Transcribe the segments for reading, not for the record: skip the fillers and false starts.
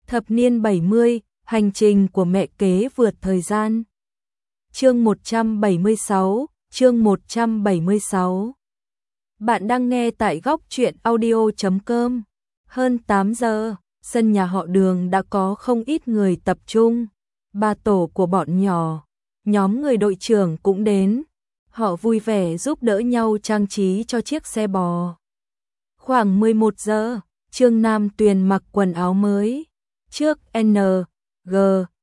Thập niên 70, hành trình của mẹ kế vượt thời gian. Chương 176. Bạn đang nghe tại góc truyện audio.com. Hơn 8 giờ, sân nhà họ Đường đã có không ít người tập trung. Ba tổ của bọn nhỏ, nhóm người đội trưởng cũng đến. Họ vui vẻ giúp đỡ nhau trang trí cho chiếc xe bò. Khoảng 11 giờ, Trương Nam Tuyền mặc quần áo mới. Trước N, G,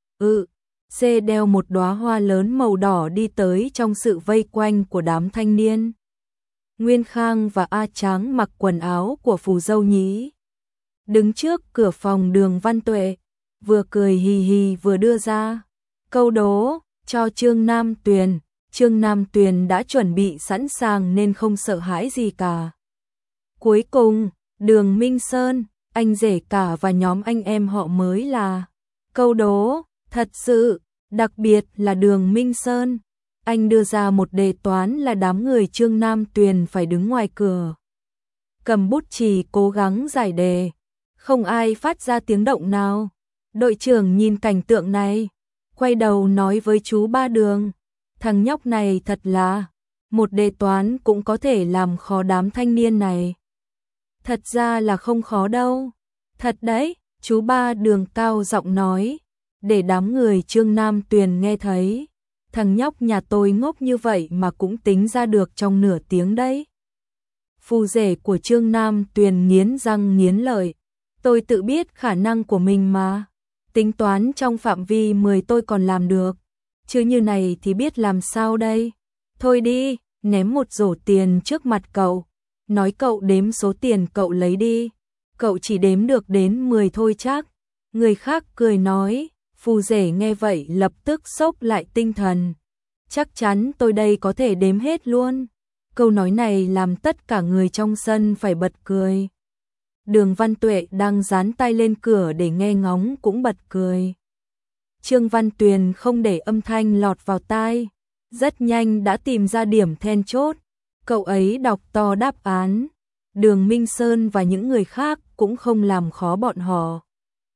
C đeo một đóa hoa lớn màu đỏ đi tới trong sự vây quanh của đám thanh niên. Nguyên Khang và A Tráng mặc quần áo của phù dâu nhí. Đứng trước cửa phòng Đường Văn Tuệ, vừa cười hì hì vừa đưa ra câu đố cho Trương Nam Tuyền. Trương Nam Tuyền đã chuẩn bị sẵn sàng nên không sợ hãi gì cả. Cuối cùng, Đường Minh Sơn, anh rể cả và nhóm anh em họ mới là câu đố. Thật sự, đặc biệt là Đường Minh Sơn, anh đưa ra một đề toán là đám người Trương Nam Tuyền phải đứng ngoài cửa, cầm bút chì cố gắng giải đề. Không ai phát ra tiếng động nào. Đội trưởng nhìn cảnh tượng này, quay đầu nói với chú Ba Đường, thằng nhóc này thật là, một đề toán cũng có thể làm khó đám thanh niên này. Thật ra là không khó đâu. Thật đấy, chú Ba Đường cao giọng nói, để đám người Trương Nam Tuyền nghe thấy. Thằng nhóc nhà tôi ngốc như vậy mà cũng tính ra được trong nửa tiếng đấy. Phù rể của Trương Nam Tuyền nghiến răng nghiến lợi. Tôi tự biết khả năng của mình mà. Tính toán trong phạm vi 10 tôi còn làm được. Chứ như này thì biết làm sao đây. Thôi đi, ném một rổ tiền trước mặt cậu. Nói cậu đếm số tiền cậu lấy đi. Cậu chỉ đếm được đến 10 thôi chắc. Người khác cười nói. Phù rể nghe vậy lập tức xốc lại tinh thần. Chắc chắn tôi đây có thể đếm hết luôn. Câu nói này làm tất cả người trong sân phải bật cười. Đường Văn Tuệ đang dán tay lên cửa để nghe ngóng cũng bật cười. Trương Văn Tuyền không để âm thanh lọt vào tai, rất nhanh đã tìm ra điểm then chốt. Cậu ấy đọc to đáp án. Đường Minh Sơn và những người khác cũng không làm khó bọn họ.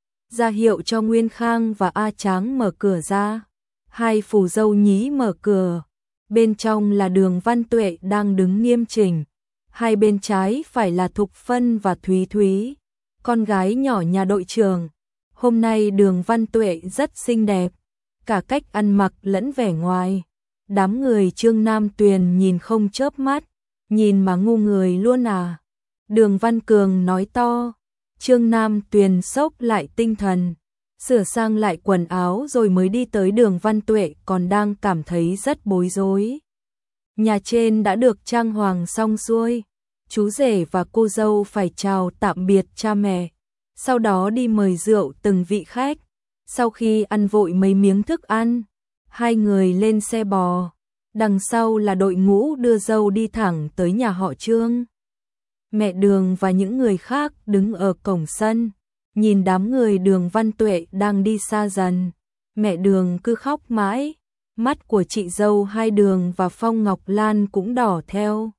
Ra hiệu cho Nguyên Khang và A Tráng mở cửa ra. Hai phù dâu nhí mở cửa. Bên trong là Đường Văn Tuệ đang đứng nghiêm chỉnh. Hai bên trái phải là Thục Phân và Thúy Thúy, con gái nhỏ nhà đội trưởng. Hôm nay Đường Văn Tuệ rất xinh đẹp, cả cách ăn mặc lẫn vẻ ngoài. Đám người Trương Nam Tuyền nhìn không chớp mắt, nhìn mà ngu người luôn à. Đường Văn Cường nói to. Trương Nam Tuyền xốc lại tinh thần, sửa sang lại quần áo rồi mới đi tới Đường Văn Tuệ còn đang cảm thấy rất bối rối. Nhà trên đã được trang hoàng xong xuôi, chú rể và cô dâu phải chào tạm biệt cha mẹ, sau đó đi mời rượu từng vị khách. Sau khi ăn vội mấy miếng thức ăn, hai người lên xe bò, đằng sau là đội ngũ đưa dâu đi thẳng tới nhà họ Trương. Mẹ Đường và những người khác đứng ở cổng sân, nhìn đám người Đường Văn Tuệ đang đi xa dần. Mẹ Đường cứ khóc mãi, mắt của chị dâu Hai Đường và Phong Ngọc Lan cũng đỏ theo.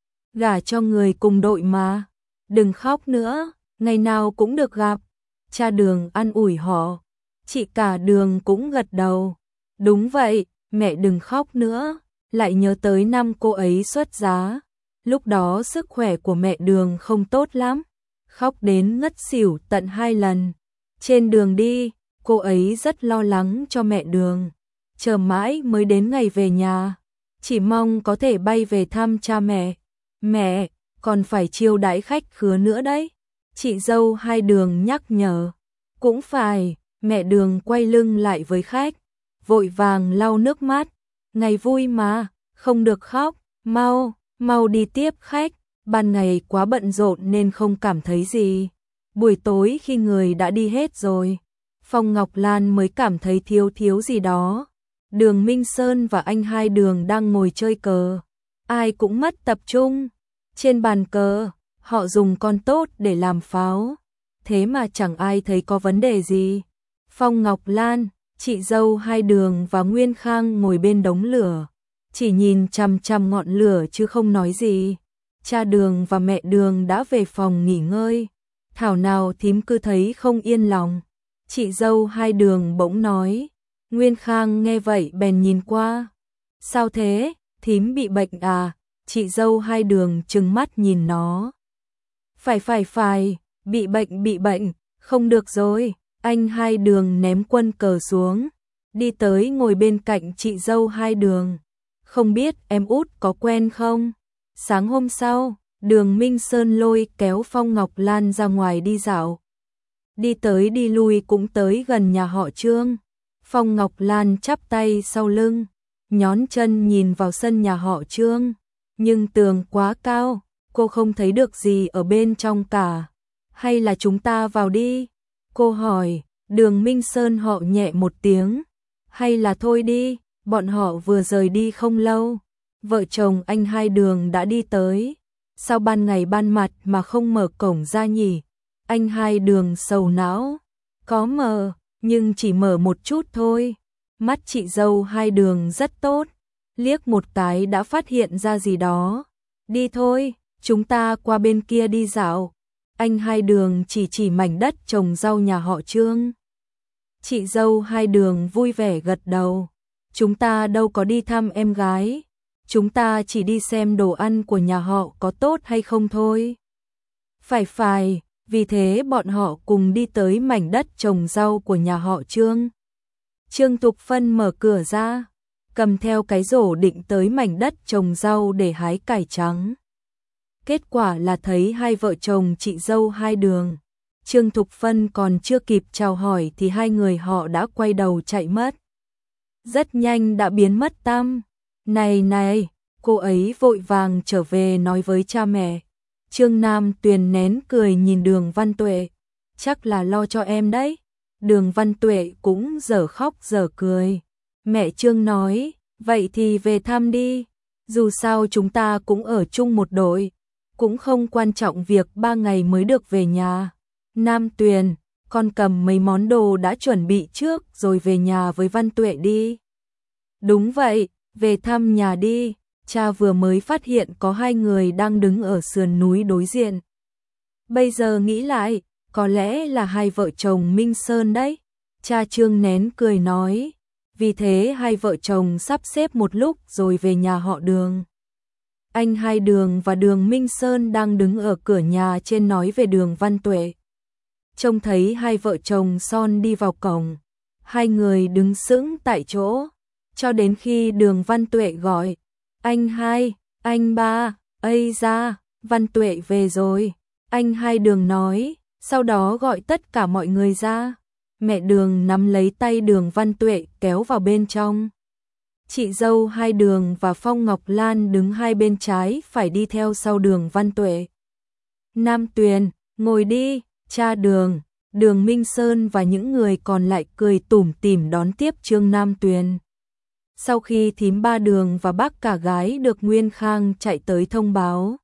Gả cho người cùng đội mà, đừng khóc nữa, ngày nào cũng được gặp. Cha Đường an ủi họ, chị cả Đường cũng gật đầu. Đúng vậy, mẹ đừng khóc nữa, lại nhớ tới năm cô ấy xuất giá. Lúc đó sức khỏe của mẹ Đường không tốt lắm, khóc đến ngất xỉu tận 2 lần. Trên đường đi, cô ấy rất lo lắng cho mẹ Đường, chờ mãi mới đến ngày về nhà, chỉ mong có thể bay về thăm cha mẹ. Mẹ, còn phải chiêu đãi khách khứa nữa đấy. Chị dâu Hai Đường nhắc nhở. Cũng phải, mẹ Đường quay lưng lại với khách, vội vàng lau nước mắt. Ngày vui mà, không được khóc, mau đi tiếp khách. Ban ngày quá bận rộn nên không cảm thấy gì. Buổi tối khi người đã đi hết rồi, Phong Ngọc Lan mới cảm thấy thiếu gì đó. Đường Minh Sơn và anh Hai Đường đang ngồi chơi cờ. Ai cũng mất tập trung. Trên bàn cờ, họ dùng con tốt để làm pháo. Thế mà chẳng ai thấy có vấn đề gì. Phong Ngọc Lan, chị dâu Hai Đường và Nguyên Khang ngồi bên đống lửa, chỉ nhìn chằm chằm ngọn lửa chứ không nói gì. Cha Đường và mẹ Đường đã về phòng nghỉ ngơi. Thảo nào thím cứ thấy không yên lòng. Chị dâu hai Đường bỗng nói. Nguyên Khang nghe vậy bèn nhìn qua. Sao thế, thím bị bệnh à? Chị dâu hai Đường trừng mắt nhìn nó. Phải, bị bệnh, không được rồi. Anh hai Đường ném quân cờ xuống, đi tới ngồi bên cạnh chị dâu hai Đường. Không biết em út có quen không? Sáng hôm sau, Đường Minh Sơn lôi kéo Phong Ngọc Lan ra ngoài đi dạo. Đi tới đi lui cũng tới gần nhà họ Trương. Phong Ngọc Lan chắp tay sau lưng, nhón chân nhìn vào sân nhà họ Trương. Nhưng tường quá cao, cô không thấy được gì ở bên trong cả. Hay là chúng ta vào đi? Cô hỏi. Đường Minh Sơn họ nhẹ một tiếng. Hay là thôi đi, bọn họ vừa rời đi không lâu. Vợ chồng anh hai Đường đã đi tới. Sao ban ngày ban mặt mà không mở cổng ra nhỉ? Anh hai Đường sầu não. Có mở, nhưng chỉ mở một chút thôi. Mắt chị dâu hai Đường rất tốt, liếc một cái đã phát hiện ra gì đó. Đi thôi, chúng ta qua bên kia đi dạo. Anh hai Đường chỉ mảnh đất trồng rau nhà họ Trương. Chị dâu hai Đường vui vẻ gật đầu. Chúng ta đâu có đi thăm em gái, chúng ta chỉ đi xem đồ ăn của nhà họ có tốt hay không thôi. Phải, vì thế bọn họ cùng đi tới mảnh đất trồng rau của nhà họ Trương. Trương Thục Phân mở cửa ra, cầm theo cái rổ định tới mảnh đất trồng rau để hái cải trắng. Kết quả là thấy hai vợ chồng chị dâu hai Đường. Trương Thục Phân còn chưa kịp chào hỏi thì hai người họ đã quay đầu chạy mất. Rất nhanh đã biến mất tăm. Này, cô ấy vội vàng trở về nói với cha mẹ. Trương Nam Tuyền nén cười nhìn Đường Văn Tuệ. Chắc là lo cho em đấy. Đường Văn Tuệ cũng dở khóc dở cười. Mẹ Trương nói, vậy thì về thăm đi. Dù sao chúng ta cũng ở chung một đội. Cũng không quan trọng việc 3 ngày mới được về nhà. Nam Tuyền, con cầm mấy món đồ đã chuẩn bị trước rồi về nhà với Văn Tuệ đi. Đúng vậy, về thăm nhà đi. Cha vừa mới phát hiện có hai người đang đứng ở sườn núi đối diện. Bây giờ nghĩ lại, có lẽ là hai vợ chồng Minh Sơn đấy. Cha Trương nén cười nói. Vì thế hai vợ chồng sắp xếp một lúc rồi về nhà họ Đường. Anh hai Đường và Đường Minh Sơn đang đứng ở cửa nhà trên nói về Đường Văn Tuệ. Trông thấy hai vợ chồng son đi vào cổng, hai người đứng sững tại chỗ, cho đến khi Đường Văn Tuệ gọi, anh hai, anh ba, ây da, Văn Tuệ về rồi. Anh hai Đường nói, sau đó gọi tất cả mọi người ra. Mẹ Đường nắm lấy tay Đường Văn Tuệ kéo vào bên trong. Chị dâu hai Đường và Phong Ngọc Lan đứng hai bên trái phải đi theo sau Đường Văn Tuệ. Nam Tuyền, ngồi đi, cha Đường. Đường Minh Sơn và những người còn lại cười tủm tỉm đón tiếp Trương Nam Tuyền. Sau khi thím ba Đường và bác cả gái được Nguyên Khang chạy tới thông báo,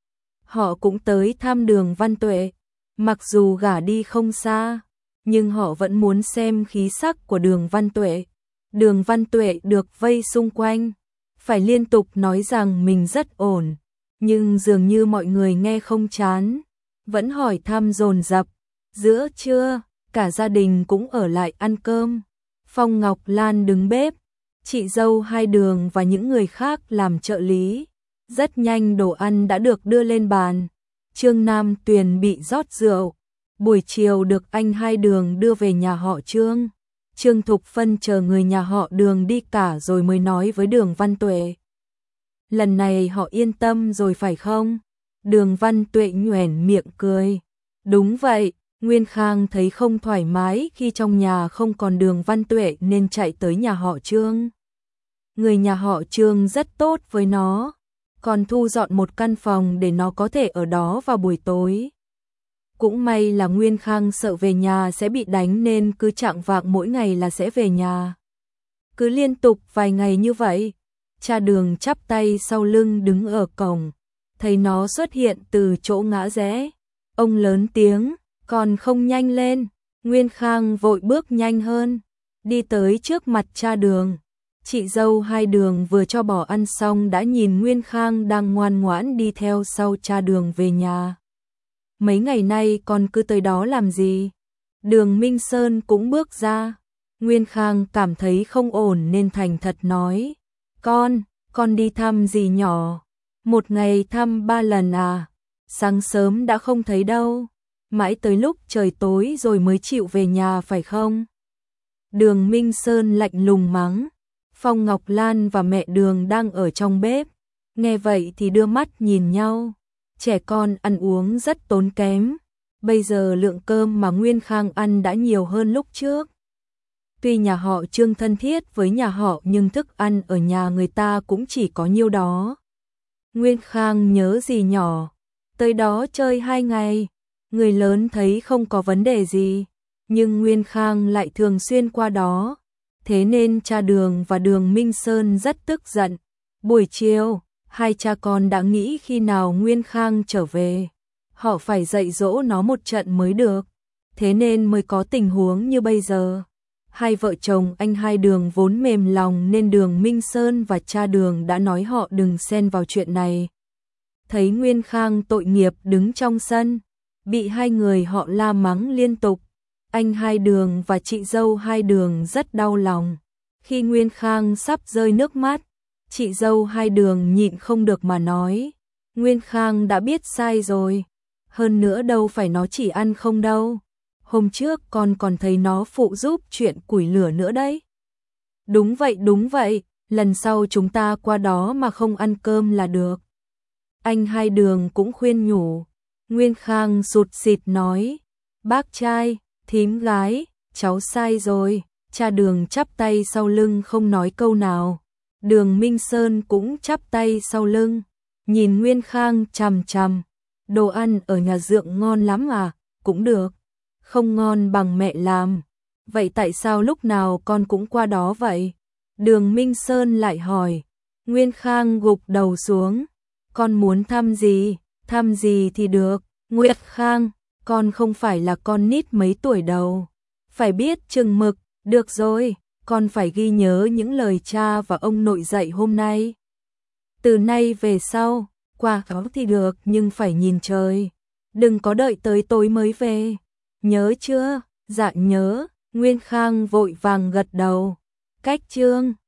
họ cũng tới thăm Đường Văn Tuệ. Mặc dù gả đi không xa, nhưng họ vẫn muốn xem khí sắc của Đường Văn Tuệ. Đường Văn Tuệ được vây xung quanh, phải liên tục nói rằng mình rất ổn, nhưng dường như mọi người nghe không chán, vẫn hỏi thăm dồn dập. Giữa trưa, cả gia đình cũng ở lại ăn cơm. Phong Ngọc Lan đứng bếp, chị dâu hai Đường và những người khác làm trợ lý. Rất nhanh đồ ăn đã được đưa lên bàn. Trương Nam Tuyền bị rót rượu. Buổi chiều được anh hai Đường đưa về nhà họ Trương. Trương Thục Phân chờ người nhà họ Đường đi cả rồi mới nói với Đường Văn Tuệ. Lần này họ yên tâm rồi phải không? Đường Văn Tuệ nhoẻn miệng cười. Đúng vậy, Nguyên Khang thấy không thoải mái khi trong nhà không còn Đường Văn Tuệ nên chạy tới nhà họ Trương. Người nhà họ Trương rất tốt với nó, còn thu dọn một căn phòng để nó có thể ở đó vào buổi tối. Cũng may là Nguyên Khang sợ về nhà sẽ bị đánh nên cứ chạng vạng mỗi ngày là sẽ về nhà. Cứ liên tục vài ngày như vậy, cha Đường chắp tay sau lưng đứng ở cổng, thấy nó xuất hiện từ chỗ ngã rẽ. Ông lớn tiếng, còn không nhanh lên. Nguyên Khang vội bước nhanh hơn, đi tới trước mặt cha Đường. Chị dâu hai Đường vừa cho bỏ ăn xong đã nhìn Nguyên Khang đang ngoan ngoãn đi theo sau cha Đường về nhà. Mấy ngày nay con cứ tới đó làm gì? Đường Minh Sơn cũng bước ra. Nguyên Khang cảm thấy không ổn nên thành thật nói, con đi thăm dì nhỏ, một ngày thăm 3 lần à, sáng sớm đã không thấy đâu, mãi tới lúc trời tối rồi mới chịu về nhà phải không? Đường Minh Sơn lạnh lùng mắng. Phong Ngọc Lan và mẹ Đường đang ở trong bếp, nghe vậy thì đưa mắt nhìn nhau. Trẻ con ăn uống rất tốn kém, bây giờ lượng cơm mà Nguyên Khang ăn đã nhiều hơn lúc trước. Tuy nhà họ Trương thân thiết với nhà họ nhưng thức ăn ở nhà người ta cũng chỉ có nhiêu đó. Nguyên Khang nhớ dì nhỏ, tới đó chơi 2 ngày, người lớn thấy không có vấn đề gì, nhưng Nguyên Khang lại thường xuyên qua đó, thế nên cha Đường và Đường Minh Sơn rất tức giận. Buổi chiều, hai cha con đã nghĩ khi nào Nguyên Khang trở về, họ phải dạy dỗ nó một trận mới được, thế nên mới có tình huống như bây giờ. Hai vợ chồng anh Hai Đường vốn mềm lòng nên Đường Minh Sơn và cha Đường đã nói họ đừng xen vào chuyện này. Thấy Nguyên Khang tội nghiệp đứng trong sân, bị hai người họ la mắng liên tục, anh Hai Đường và chị dâu Hai Đường rất đau lòng. Khi Nguyên Khang sắp rơi nước mắt, chị dâu Hai Đường nhịn không được mà nói, Nguyên Khang đã biết sai rồi, hơn nữa đâu phải nó chỉ ăn không đâu. Hôm trước con còn thấy nó phụ giúp chuyện củi lửa nữa đấy. Đúng vậy, lần sau chúng ta qua đó mà không ăn cơm là được. Anh Hai Đường cũng khuyên nhủ. Nguyên Khang sụt sịt nói, bác trai, thím gái, cháu sai rồi. Cha Đường chắp tay sau lưng không nói câu nào. Đường Minh Sơn cũng chắp tay sau lưng, nhìn Nguyên Khang chằm chằm. Đồ ăn ở nhà Dượng ngon lắm à? Cũng được. Không ngon bằng mẹ làm. Vậy tại sao lúc nào con cũng qua đó vậy? Đường Minh Sơn lại hỏi. Nguyên Khang gục đầu xuống. Con muốn thăm gì? Thăm gì thì được. Nguyệt Khang, con không phải là con nít mấy tuổi đâu. Phải biết chừng mực. Được rồi, con phải ghi nhớ những lời cha và ông nội dạy hôm nay. Từ nay về sau, qua đó thì được nhưng phải nhìn trời. Đừng có đợi tới tối mới về. Nhớ chưa? Dạ nhớ. Nguyên Khang vội vàng gật đầu. Cách chương